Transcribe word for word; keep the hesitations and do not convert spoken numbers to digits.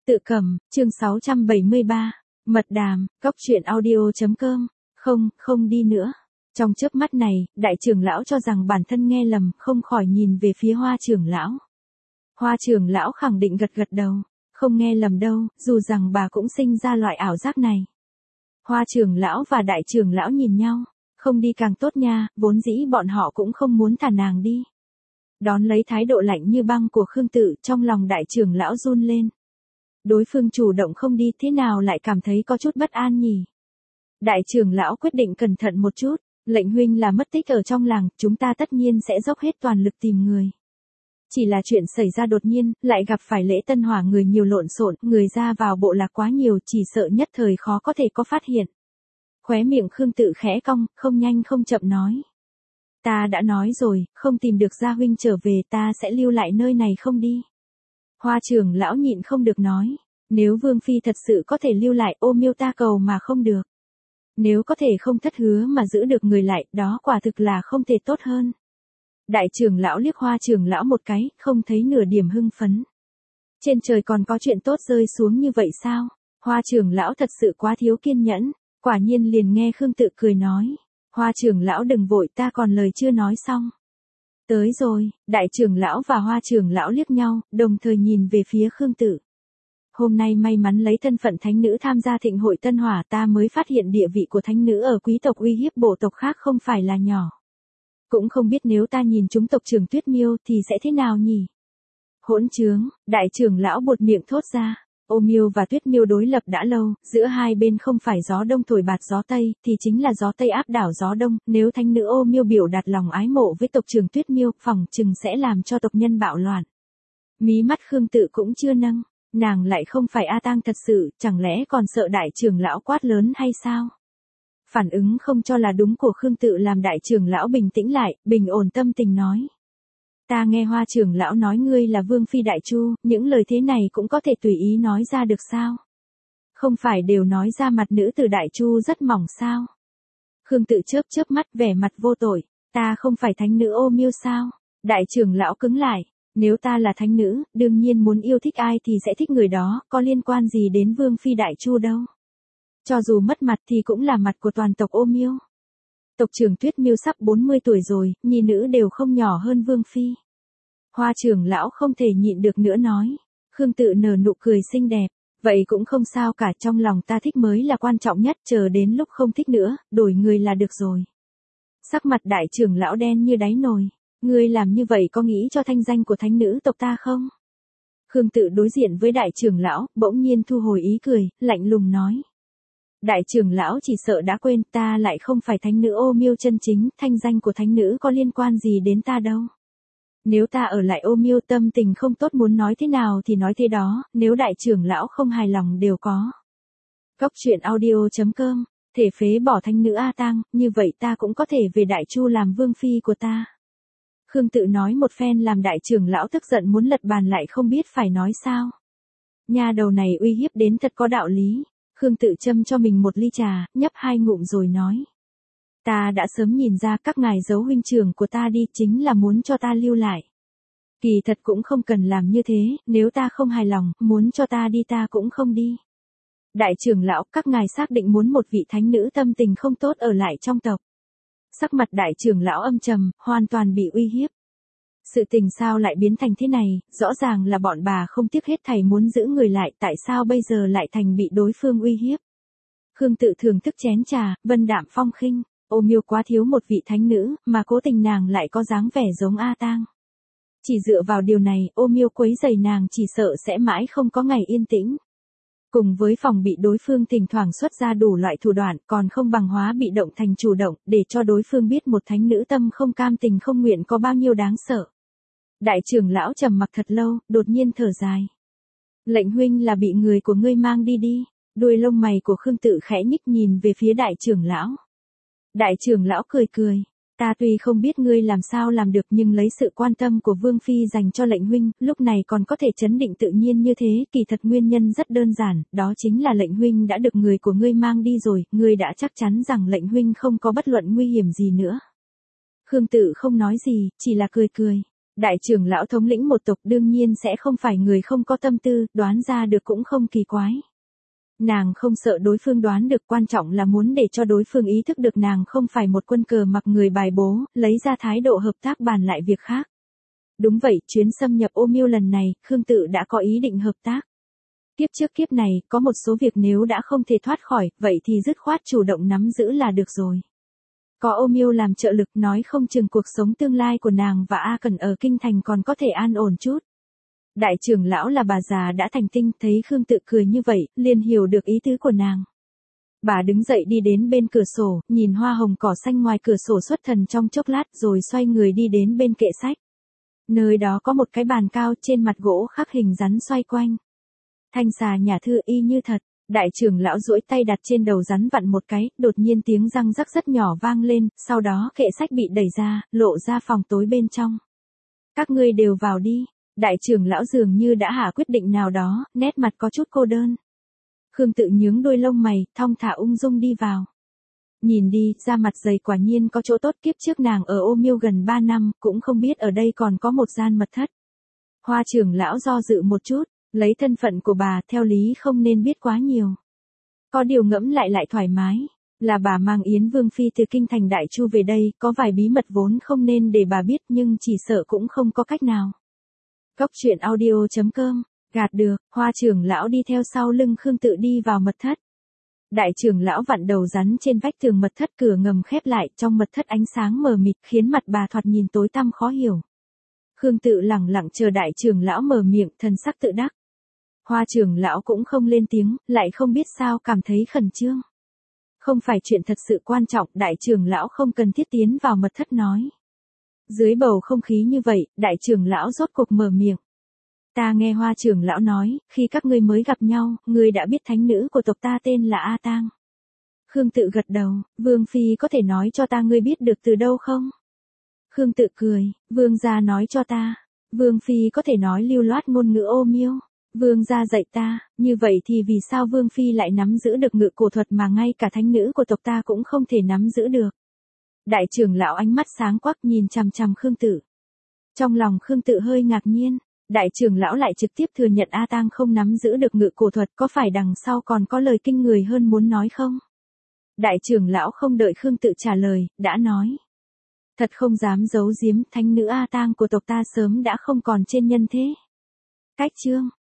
Tự cầm, chương sáu trăm bảy mươi ba, mật đàm, góc truyện audio.com, không, không đi nữa. Trong chớp mắt này, đại trưởng lão cho rằng bản thân nghe lầm, không khỏi nhìn về phía Hoa trưởng lão. Hoa trưởng lão khẳng định gật gật đầu, không nghe lầm đâu, dù rằng bà cũng sinh ra loại ảo giác này. Hoa trưởng lão và đại trưởng lão nhìn nhau, không đi càng tốt nha, vốn dĩ bọn họ cũng không muốn thả nàng đi. Đón lấy thái độ lạnh như băng của Khương Tự, trong lòng đại trưởng lão run lên. Đối phương chủ động không đi, thế nào lại cảm thấy có chút bất an nhỉ? Đại trưởng lão quyết định cẩn thận một chút, lệnh huynh là mất tích ở trong làng, chúng ta tất nhiên sẽ dốc hết toàn lực tìm người. Chỉ là chuyện xảy ra đột nhiên, lại gặp phải lễ tân hỏa người nhiều lộn xộn, người ra vào bộ lạc quá nhiều, chỉ sợ nhất thời khó có thể có phát hiện. Khóe miệng Khương Tự khẽ cong, không nhanh không chậm nói. Ta đã nói rồi, không tìm được gia huynh trở về, ta sẽ lưu lại nơi này không đi. Hoa trưởng lão nhịn không được nói, nếu Vương Phi thật sự có thể lưu lại, Ô Miêu ta cầu mà không được. Nếu có thể không thất hứa mà giữ được người lại, đó quả thực là không thể tốt hơn. Đại trưởng lão liếc Hoa trưởng lão một cái, không thấy nửa điểm hưng phấn. Trên trời còn có chuyện tốt rơi xuống như vậy sao? Hoa trưởng lão thật sự quá thiếu kiên nhẫn, quả nhiên liền nghe Khương Tự cười nói. Hoa trưởng lão đừng vội, ta còn lời chưa nói xong. Tới rồi, đại trưởng lão và Hoa trưởng lão liếc nhau, đồng thời nhìn về phía Khương Tự. Hôm nay may mắn lấy thân phận thánh nữ tham gia thịnh hội Tân Hỏa, ta mới phát hiện địa vị của thánh nữ ở quý tộc uy hiếp bộ tộc khác không phải là nhỏ. Cũng không biết nếu ta nhìn chúng tộc trưởng Tuyết Miêu thì sẽ thế nào nhỉ? Hỗn trướng, đại trưởng lão buột miệng thốt ra. Ô Miêu và Tuyết Miêu đối lập đã lâu, giữa hai bên không phải gió đông thổi bạt gió tây, thì chính là gió tây áp đảo gió đông. Nếu thánh nữ Ô Miêu biểu đạt lòng ái mộ với tộc trưởng Tuyết Miêu, phòng chừng sẽ làm cho tộc nhân bạo loạn. Mí mắt Khương Tự cũng chưa nâng, nàng lại không phải A Tang thật sự, chẳng lẽ còn sợ đại trưởng lão quát lớn hay sao? Phản ứng không cho là đúng của Khương Tự làm đại trưởng lão bình tĩnh lại, bình ổn tâm tình nói. Ta nghe Hoa trưởng lão nói ngươi là Vương Phi Đại Chu, những lời thế này cũng có thể tùy ý nói ra được sao? Không phải đều nói ra mặt nữ tử Đại Chu rất mỏng sao? Khương Tự chớp chớp mắt vẻ mặt vô tội, ta không phải thánh nữ Ô Miêu sao? Đại trưởng lão cứng lại, nếu ta là thánh nữ, đương nhiên muốn yêu thích ai thì sẽ thích người đó, có liên quan gì đến Vương Phi Đại Chu đâu? Cho dù mất mặt thì cũng là mặt của toàn tộc Ô Miêu. Tộc trưởng Tuyết Miêu sắp bốn mươi tuổi rồi, nhi nữ đều không nhỏ hơn Vương Phi. Hoa trưởng lão không thể nhịn được nữa nói. Khương Tự nở nụ cười xinh đẹp. Vậy cũng không sao cả, trong lòng ta thích mới là quan trọng nhất, chờ đến lúc không thích nữa, đổi người là được rồi. Sắc mặt đại trưởng lão đen như đáy nồi. Ngươi làm như vậy có nghĩ cho thanh danh của thánh nữ tộc ta không? Khương Tự đối diện với đại trưởng lão, bỗng nhiên thu hồi ý cười, lạnh lùng nói. Đại trưởng lão chỉ sợ đã quên, ta lại không phải thánh nữ Ô Miêu chân chính, thanh danh của thánh nữ có liên quan gì đến ta đâu. Nếu ta ở lại Ô Miêu, tâm tình không tốt muốn nói thế nào thì nói thế đó, nếu đại trưởng lão không hài lòng đều có. Góc truyện audio.com, thể phế bỏ thánh nữ A Tang, như vậy ta cũng có thể về Đại Chu làm vương phi của ta. Khương Tự nói một phen làm đại trưởng lão tức giận muốn lật bàn lại không biết phải nói sao. Nha đầu này uy hiếp đến thật có đạo lý. Khương Tự châm cho mình một ly trà, nhấp hai ngụm rồi nói. Ta đã sớm nhìn ra các ngài giấu huynh trưởng của ta đi chính là muốn cho ta lưu lại. Kỳ thật cũng không cần làm như thế, nếu ta không hài lòng, muốn cho ta đi ta cũng không đi. Đại trưởng lão, các ngài xác định muốn một vị thánh nữ tâm tình không tốt ở lại trong tộc. Sắc mặt đại trưởng lão âm trầm, hoàn toàn bị uy hiếp. Sự tình sao lại biến thành thế này, rõ ràng là bọn bà không tiếc hết thảy muốn giữ người lại, tại sao bây giờ lại thành bị đối phương uy hiếp. Khương Tự thưởng thức chén trà, vân đạm phong khinh, Ô Miêu quá thiếu một vị thánh nữ, mà cố tình nàng lại có dáng vẻ giống A Tang. Chỉ dựa vào điều này, Ô Miêu quấy rầy nàng chỉ sợ sẽ mãi không có ngày yên tĩnh. Cùng với phòng bị đối phương thỉnh thoảng xuất ra đủ loại thủ đoạn, còn không bằng hóa bị động thành chủ động, để cho đối phương biết một thánh nữ tâm không cam tình không nguyện có bao nhiêu đáng sợ. Đại trưởng lão trầm mặc thật lâu, đột nhiên thở dài. Lệnh huynh là bị người của ngươi mang đi đi. Đuôi lông mày của Khương Tự khẽ nhích nhìn về phía đại trưởng lão. Đại trưởng lão cười cười. Ta tuy không biết ngươi làm sao làm được nhưng lấy sự quan tâm của Vương Phi dành cho lệnh huynh, lúc này còn có thể trấn định tự nhiên như thế, kỳ thật nguyên nhân rất đơn giản, đó chính là lệnh huynh đã được người của ngươi mang đi rồi, ngươi đã chắc chắn rằng lệnh huynh không có bất luận nguy hiểm gì nữa. Khương Tự không nói gì, chỉ là cười cười. Đại trưởng lão thống lĩnh một tộc đương nhiên sẽ không phải người không có tâm tư, đoán ra được cũng không kỳ quái. Nàng không sợ đối phương đoán được, quan trọng là muốn để cho đối phương ý thức được nàng không phải một quân cờ mặc người bài bố, lấy ra thái độ hợp tác bàn lại việc khác. Đúng vậy, chuyến xâm nhập Ô Miêu lần này, Khương Tự đã có ý định hợp tác. Kiếp trước kiếp này, có một số việc nếu đã không thể thoát khỏi, vậy thì dứt khoát chủ động nắm giữ là được rồi. Có Ô Miêu làm trợ lực, nói không chừng cuộc sống tương lai của nàng và A Cẩn ở kinh thành còn có thể an ổn chút. Đại trưởng lão là bà già đã thành tinh, thấy Khương Tự cười như vậy, liền hiểu được ý tứ của nàng. Bà đứng dậy đi đến bên cửa sổ, nhìn hoa hồng cỏ xanh ngoài cửa sổ xuất thần trong chốc lát rồi xoay người đi đến bên kệ sách. Nơi đó có một cái bàn cao, trên mặt gỗ khắc hình rắn xoay quanh. Thanh xà nhà thư y như thật. Đại trưởng lão duỗi tay đặt trên đầu rắn vặn một cái, đột nhiên tiếng răng rắc rất nhỏ vang lên, sau đó kệ sách bị đẩy ra, lộ ra phòng tối bên trong. Các ngươi đều vào đi. Đại trưởng lão dường như đã hạ quyết định nào đó, nét mặt có chút cô đơn. Khương Tự nhướng đôi lông mày, thong thả ung dung đi vào. Nhìn đi, da mặt dày quả nhiên có chỗ tốt, kiếp trước nàng ở Ô Miêu gần ba năm, cũng không biết ở đây còn có một gian mật thất. Hoa trưởng lão do dự một chút, lấy thân phận của bà, theo lý không nên biết quá nhiều. Có điều ngẫm lại lại thoải mái, là bà mang Yến Vương Phi từ kinh thành Đại Chu về đây, có vài bí mật vốn không nên để bà biết nhưng chỉ sợ cũng không có cách nào. Góc truyện audio chấm com, gạt được, Hoa trưởng lão đi theo sau lưng Khương Tự đi vào mật thất. Đại trưởng lão vặn đầu rắn trên vách tường mật thất, cửa ngầm khép lại, trong mật thất ánh sáng mờ mịt khiến mặt bà thoạt nhìn tối tăm khó hiểu. Khương Tự lẳng lặng chờ đại trưởng lão mở miệng, thần sắc tự đắc. Hoa trưởng lão cũng không lên tiếng, lại không biết sao cảm thấy khẩn trương. Không phải chuyện thật sự quan trọng, đại trưởng lão không cần thiết tiến vào mật thất nói. Dưới bầu không khí như vậy, đại trưởng lão rốt cuộc mở miệng. Ta nghe Hoa trưởng lão nói, khi các ngươi mới gặp nhau, ngươi đã biết thánh nữ của tộc ta tên là A Tang. Khương Tự gật đầu, Vương Phi có thể nói cho ta ngươi biết được từ đâu không? Khương Tự cười, Vương gia nói cho ta. Vương Phi có thể nói lưu loát ngôn ngữ Ô Miêu. Vương gia dạy ta, như vậy thì vì sao Vương Phi lại nắm giữ được ngự cổ thuật mà ngay cả thánh nữ của tộc ta cũng không thể nắm giữ được? Đại trưởng lão ánh mắt sáng quắc nhìn chằm chằm Khương Tự. Trong lòng Khương Tự hơi ngạc nhiên, đại trưởng lão lại trực tiếp thừa nhận A Tang không nắm giữ được ngự cổ thuật, có phải đằng sau còn có lời kinh người hơn muốn nói không? Đại trưởng lão không đợi Khương Tự trả lời, đã nói. Thật không dám giấu giếm, thánh nữ A Tang của tộc ta sớm đã không còn trên nhân thế. Cách chương